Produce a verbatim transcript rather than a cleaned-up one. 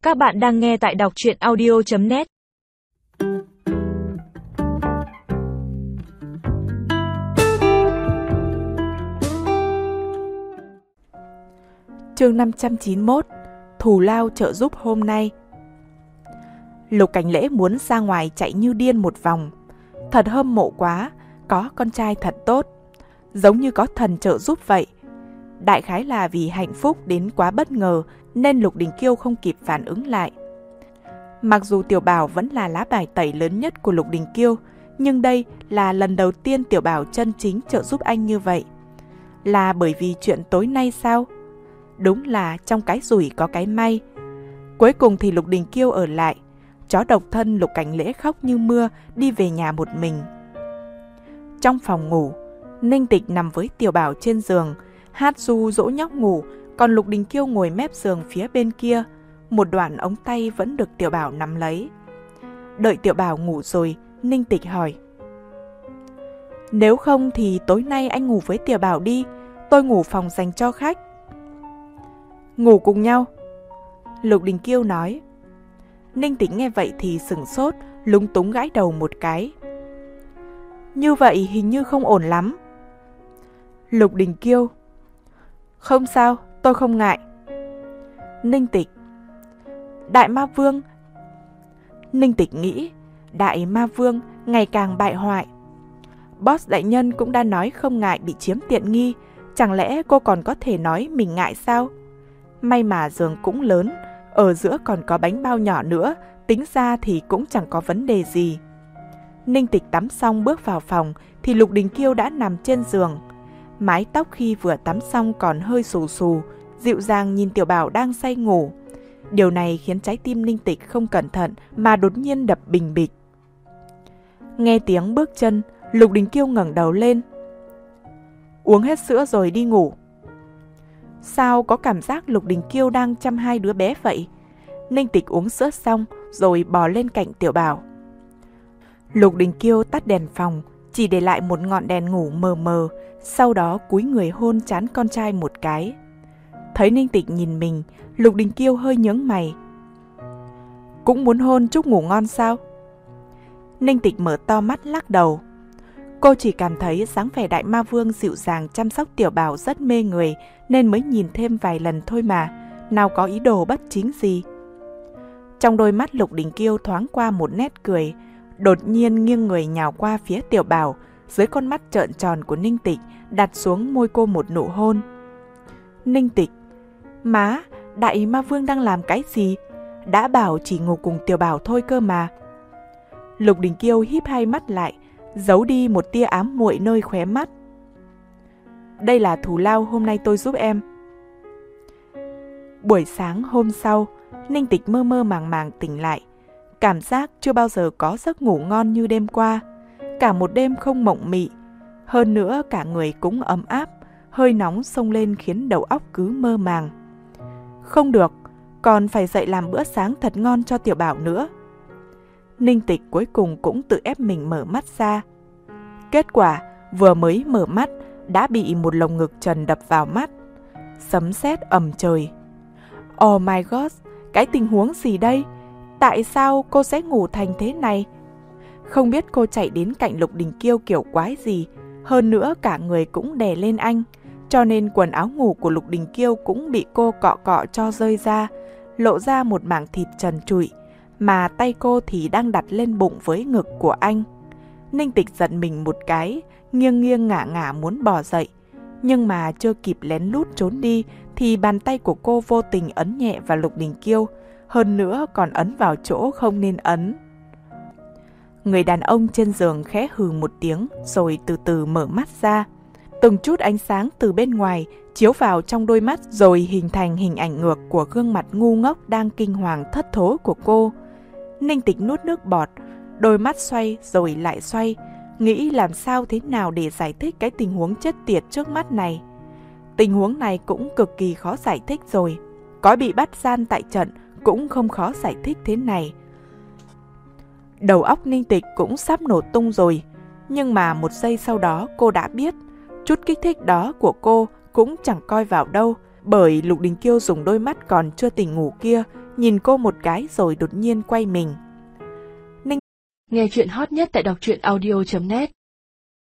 Các bạn đang nghe tại đọc truyện audio chấm net. Chương năm trăm chín mươi mốt. Thù lao trợ giúp hôm nay. Lục Cảnh Lễ muốn ra ngoài chạy như điên một vòng. Thật hâm mộ quá, có con trai thật tốt, giống như có thần trợ giúp vậy. Đại khái là vì hạnh phúc đến quá bất ngờ nên Lục Đình Kiêu không kịp phản ứng lại. Mặc dù Tiểu Bảo vẫn là lá bài tẩy lớn nhất của Lục Đình Kiêu, nhưng đây là lần đầu tiên Tiểu Bảo chân chính trợ giúp anh như vậy. Là bởi vì chuyện tối nay sao? Đúng là trong cái rủi có cái may. Cuối cùng thì Lục Đình Kiêu ở lại. Chó độc thân Lục Cảnh Lễ khóc như mưa đi về nhà một mình. Trong phòng ngủ, Ninh Tịch nằm với Tiểu Bảo trên giường, hát ru dỗ nhóc ngủ, còn Lục Đình Kiêu ngồi mép giường phía bên kia. Một đoạn ống tay vẫn được Tiểu Bảo nắm lấy. Đợi Tiểu Bảo ngủ rồi, Ninh Tịch hỏi: Nếu không thì tối nay anh ngủ với Tiểu Bảo đi, tôi ngủ phòng dành cho khách. Ngủ cùng nhau, Lục Đình Kiêu nói. Ninh Tịch nghe vậy thì sửng sốt, lúng túng gãi đầu một cái. Như vậy hình như không ổn lắm. Lục Đình Kiêu: Không sao, tôi không ngại. Ninh Tịch: Đại Ma Vương. Ninh Tịch nghĩ, Đại Ma Vương ngày càng bại hoại. Boss đại nhân cũng đã nói không ngại bị chiếm tiện nghi, chẳng lẽ cô còn có thể nói mình ngại sao? May mà giường cũng lớn, ở giữa còn có bánh bao nhỏ nữa, tính ra thì cũng chẳng có vấn đề gì. Ninh Tịch tắm xong bước vào phòng thì Lục Đình Kiêu đã nằm trên giường. Mái tóc khi vừa tắm xong còn hơi xù xù, dịu dàng nhìn Tiểu Bảo đang say ngủ. Điều này khiến trái tim Ninh Tịch không cẩn thận mà đột nhiên đập bình bịch. Nghe tiếng bước chân, Lục Đình Kiêu ngẩng đầu lên. Uống hết sữa rồi đi ngủ. Sao có cảm giác Lục Đình Kiêu đang chăm hai đứa bé vậy? Ninh Tịch uống sữa xong rồi bò lên cạnh Tiểu Bảo. Lục Đình Kiêu tắt đèn phòng, chỉ để lại một ngọn đèn ngủ mờ mờ, sau đó cúi người hôn trán con trai một cái. Thấy Ninh Tịch nhìn mình, Lục Đình Kiêu hơi nhướng mày. Cũng muốn hôn chúc ngủ ngon sao? Ninh Tịch mở to mắt lắc đầu. Cô chỉ cảm thấy dáng vẻ Đại Ma Vương dịu dàng chăm sóc Tiểu Bảo rất mê người nên mới nhìn thêm vài lần thôi mà, nào có ý đồ bất chính gì. Trong đôi mắt Lục Đình Kiêu thoáng qua một nét cười, đột nhiên nghiêng người nhào qua phía Tiểu Bảo, dưới con mắt trợn tròn của Ninh Tịch đặt xuống môi cô một nụ hôn. Ninh Tịch: Má, Đại Ma Vương đang làm cái gì? Đã bảo chỉ ngủ cùng Tiểu Bảo thôi cơ mà. Lục Đình Kiêu híp hai mắt lại, giấu đi một tia ám muội nơi khóe mắt. Đây là thù lao hôm nay tôi giúp em. Buổi sáng hôm sau, Ninh Tịch mơ mơ màng màng tỉnh lại. Cảm giác chưa bao giờ có giấc ngủ ngon như đêm qua. Cả một đêm không mộng mị. Hơn nữa cả người cũng ấm áp, hơi nóng xông lên khiến đầu óc cứ mơ màng. Không được, còn phải dậy làm bữa sáng thật ngon cho Tiểu Bảo nữa. Ninh Tịch cuối cùng cũng tự ép mình mở mắt ra. Kết quả, vừa mới mở mắt, đã bị một lồng ngực trần đập vào mắt. Sấm sét ầm trời. Oh my god, cái tình huống gì đây? Tại sao cô sẽ ngủ thành thế này? Không biết cô chạy đến cạnh Lục Đình Kiêu kiểu quái gì, hơn nữa cả người cũng đè lên anh, cho nên quần áo ngủ của Lục Đình Kiêu cũng bị cô cọ cọ cho rơi ra, lộ ra một mảng thịt trần trụi, mà tay cô thì đang đặt lên bụng với ngực của anh. Ninh Tịch giận mình một cái, nghiêng nghiêng ngả ngả muốn bò dậy, nhưng mà chưa kịp lén lút trốn đi thì bàn tay của cô vô tình ấn nhẹ vào Lục Đình Kiêu, hơn nữa còn ấn vào chỗ không nên ấn. Người đàn ông trên giường khẽ hừ một tiếng rồi từ từ mở mắt ra. Từng chút ánh sáng từ bên ngoài chiếu vào trong đôi mắt rồi hình thành hình ảnh ngược của gương mặt ngu ngốc đang kinh hoàng thất thố của cô. Ninh Tịch nuốt nước bọt, đôi mắt xoay rồi lại xoay, nghĩ làm sao thế nào để giải thích cái tình huống chết tiệt trước mắt này. Tình huống này cũng cực kỳ khó giải thích rồi. Có bị bắt gian tại trận cũng không khó giải thích thế này. Đầu óc Ninh Tịch cũng sắp nổ tung rồi. Nhưng mà một giây sau đó cô đã biết, chút kích thích đó của cô cũng chẳng coi vào đâu, bởi Lục Đình Kiêu dùng đôi mắt còn chưa tỉnh ngủ kia nhìn cô một cái rồi đột nhiên quay mình. Nghe chuyện hot nhất tại đọc truyện audio chấm net